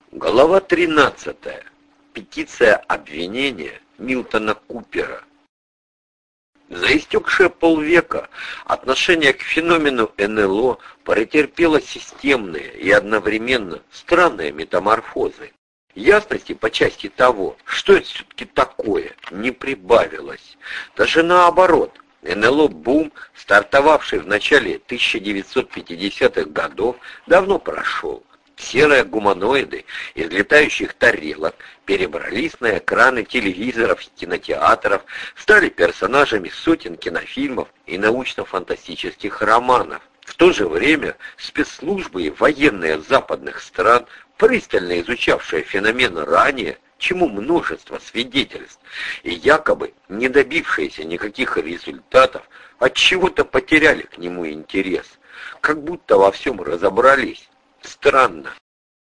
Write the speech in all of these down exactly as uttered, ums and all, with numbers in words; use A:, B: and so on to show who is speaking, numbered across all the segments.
A: Глава тринадцатая. Петиция обвинения Милтона Купера. За истекшие полвека отношение к феномену эн эл о претерпело системные и одновременно странные метаморфозы. Ясности по части того, что это все-таки такое, не прибавилось. Даже наоборот, эн эл о-бум, стартовавший в начале тысяча девятьсот пятидесятых годов, давно прошел. Серые гуманоиды из летающих тарелок перебрались на экраны телевизоров и кинотеатров, стали персонажами сотен кинофильмов и научно-фантастических романов. В то же время спецслужбы и военные западных стран, пристально изучавшие феномен ранее, чему множество свидетельств, и якобы не добившиеся никаких результатов, отчего-то потеряли к нему интерес, как будто во всем разобрались. Странно.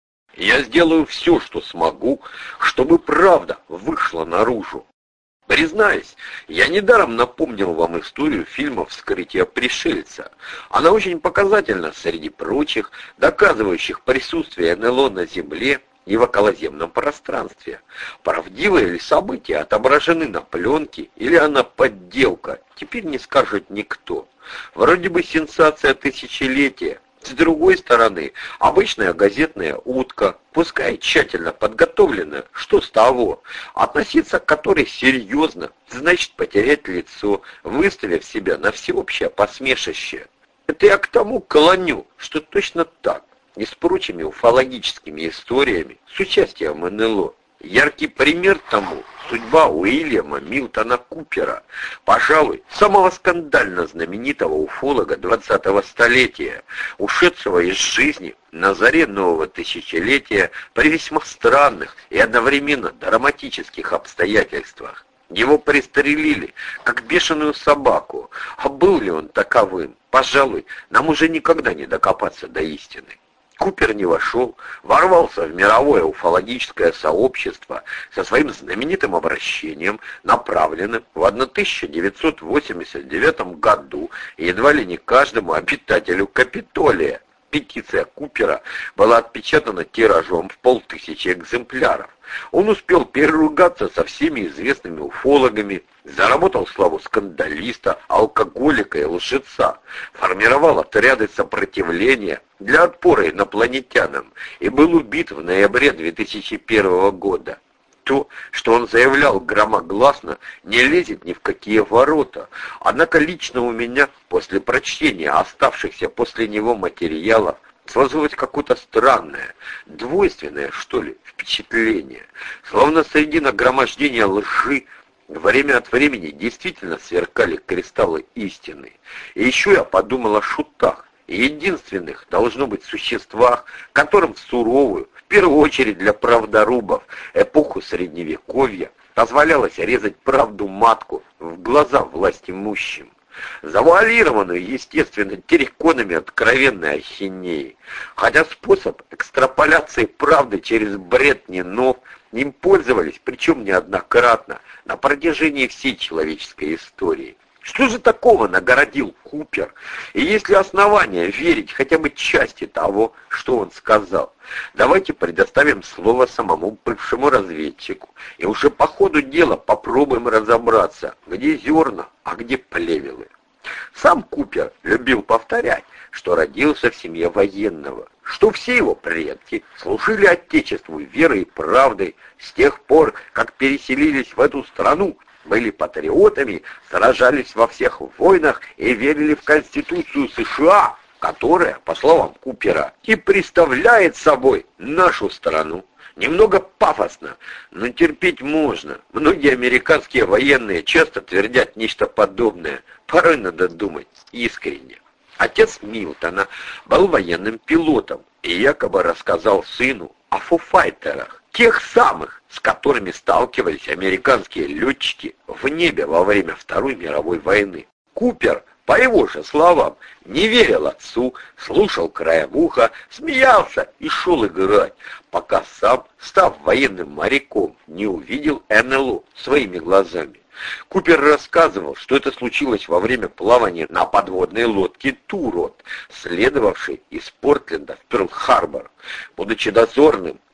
A: Я сделаю все, что смогу, чтобы правда вышла наружу. Признаюсь, я недаром напомнил вам историю фильма «Вскрытие пришельца». Она очень показательна среди прочих, доказывающих присутствие эн эл о на Земле и в околоземном пространстве. Правдивые ли события отображены на пленке или она подделка, теперь не скажет никто. Вроде бы сенсация тысячелетия. С другой стороны, обычная газетная утка, пускай тщательно подготовленная, что с того, относиться к которой серьезно, значит потерять лицо, выставив себя на всеобщее посмешище. Это я к тому клоню, что точно так, и с прочими уфологическими историями, с участием эн эл о. Яркий пример тому — судьба Уильяма Милтона Купера, пожалуй, самого скандально знаменитого уфолога двадцатого столетия, ушедшего из жизни на заре нового тысячелетия при весьма странных и одновременно драматических обстоятельствах. Его пристрелили, как бешеную собаку, а был ли он таковым, пожалуй, нам уже никогда не докопаться до истины. Купер не вошел, ворвался в мировое уфологическое сообщество со своим знаменитым обращением, направленным в тысяча девятьсот восемьдесят девятом году едва ли не каждому обитателю Капитолия. Петиция Купера была отпечатана тиражом в полтысячи экземпляров. Он успел переругаться со всеми известными уфологами, заработал славу скандалиста, алкоголика и лжеца, формировал отряды сопротивления для отпора инопланетянам и был убит в ноябре две тысячи первого года. То, что он заявлял громогласно, не лезет ни в какие ворота. Однако лично у меня, после прочтения оставшихся после него материалов, сложилось какое-то странное, двойственное, что ли, впечатление. Словно среди нагромождения лжи время от времени действительно сверкали кристаллы истины. И еще я подумал о шутах, единственных, должно быть, существах, которым в суровую, в первую очередь для правдорубов, эпоху Средневековья позволялось резать правду матку в глаза властимущим, завуалированную, естественно, терриконами откровенной ахинеи. Хотя способ экстраполяции правды через бред не нов, им пользовались, причем неоднократно, на протяжении всей человеческой истории. Что же такого нагородил Купер? И есть ли основания верить хотя бы части того, что он сказал? Давайте предоставим слово самому бывшему разведчику. И уже по ходу дела попробуем разобраться, где зерна, а где плевелы. Сам Купер любил повторять, что родился в семье военного, что все его предки служили Отечеству верой и правдой с тех пор, как переселились в эту страну, были патриотами, сражались во всех войнах и верили в Конституцию США, которая, по словам Купера, и представляет собой нашу страну. Немного пафосно, но терпеть можно. Многие американские военные часто твердят нечто подобное. Порой надо думать искренне. Отец Милтона был военным пилотом и якобы рассказал сыну о фуфайтерах, тех самых, с которыми сталкивались американские летчики в небе во время Второй мировой войны. Купер, по его же словам, не верил отцу, слушал краем уха, смеялся и шел играть, пока сам, став военным моряком, не увидел эн эл о своими глазами. Купер рассказывал, что это случилось во время плавания на подводной лодке «Турот», следовавшей из Портленда в Перл-Харбор. Будучи дозорным,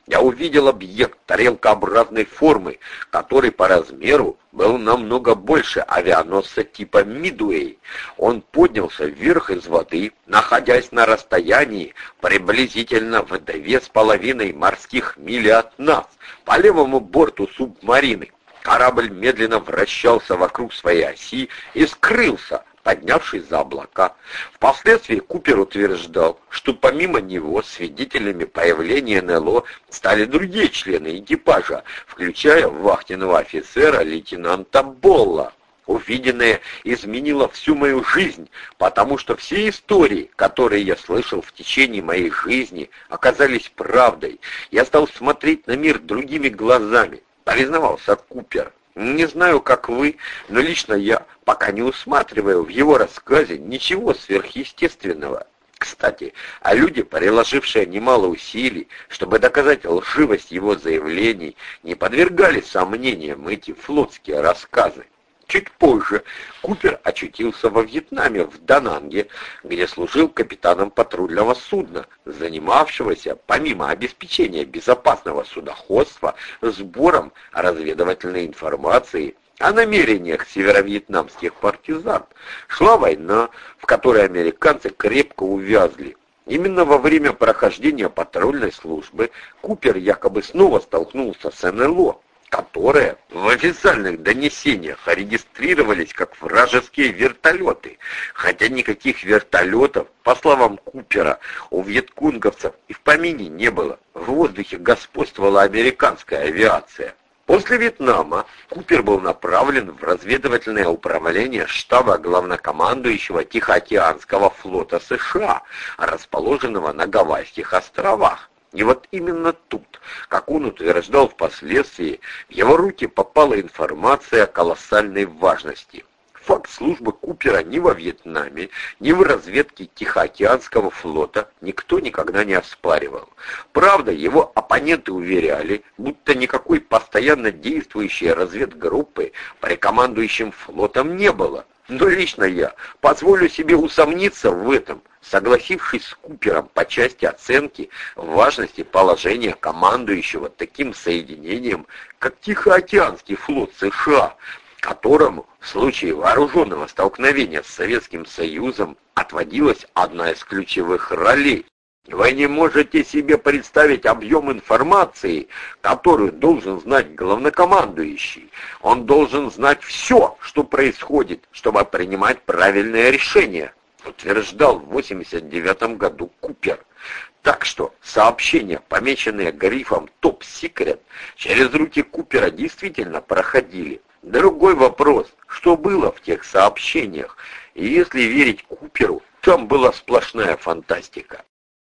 A: Я увидел объект тарелкообразной формы, который по размеру был намного больше авианосца типа «Мидуэй». Он поднялся вверх из воды, находясь на расстоянии приблизительно в две с половиной морских мили от нас, по левому борту субмарины. Корабль медленно вращался вокруг своей оси и скрылся, поднявшись за облака. Впоследствии Купер утверждал, что помимо него свидетелями появления эн эл о стали другие члены экипажа, включая вахтенного офицера лейтенанта Болла. Увиденное изменило всю мою жизнь, потому что все истории, которые я слышал в течение моей жизни, оказались правдой. Я стал смотреть на мир другими глазами, признавался Купер. Не знаю, как вы, но лично я пока не усматриваю в его рассказе ничего сверхъестественного. Кстати, а люди, приложившие немало усилий, чтобы доказать лживость его заявлений, не подвергали сомнениям эти флотские рассказы. Чуть позже Купер очутился во Вьетнаме, в Дананге, где служил капитаном патрульного судна, занимавшегося, помимо обеспечения безопасного судоходства, сбором разведывательной информации о намерениях северо-вьетнамских партизан. Шла война, в которой американцы крепко увязли. Именно во время прохождения патрульной службы Купер якобы снова столкнулся с эн эл о, которые в официальных донесениях регистрировались как вражеские вертолеты, хотя никаких вертолетов, по словам Купера, у вьеткунговцев и в помине не было. В воздухе господствовала американская авиация. После Вьетнама Купер был направлен в разведывательное управление штаба главнокомандующего Тихоокеанского флота США, расположенного на Гавайских островах. И вот именно тут, как он утверждал впоследствии, в его руки попала информация колоссальной важности. Факт службы Купера ни во Вьетнаме, ни в разведке Тихоокеанского флота никто никогда не оспаривал. Правда, его оппоненты уверяли, будто никакой постоянно действующей разведгруппы при командующем флотом не было. Но лично я позволю себе усомниться в этом, согласившись с Купером по части оценки важности положения командующего таким соединением, как Тихоокеанский флот США, которому в случае вооруженного столкновения с Советским Союзом отводилась одна из ключевых ролей. Вы не можете себе представить объем информации, которую должен знать главнокомандующий. Он должен знать все, что происходит, чтобы принимать правильное решение, утверждал в восемьдесят девятом году Купер. Так что сообщения, помеченные грифом «Топ Секрет», через руки Купера действительно проходили. Другой вопрос, что было в тех сообщениях, и если верить Куперу, там была сплошная фантастика.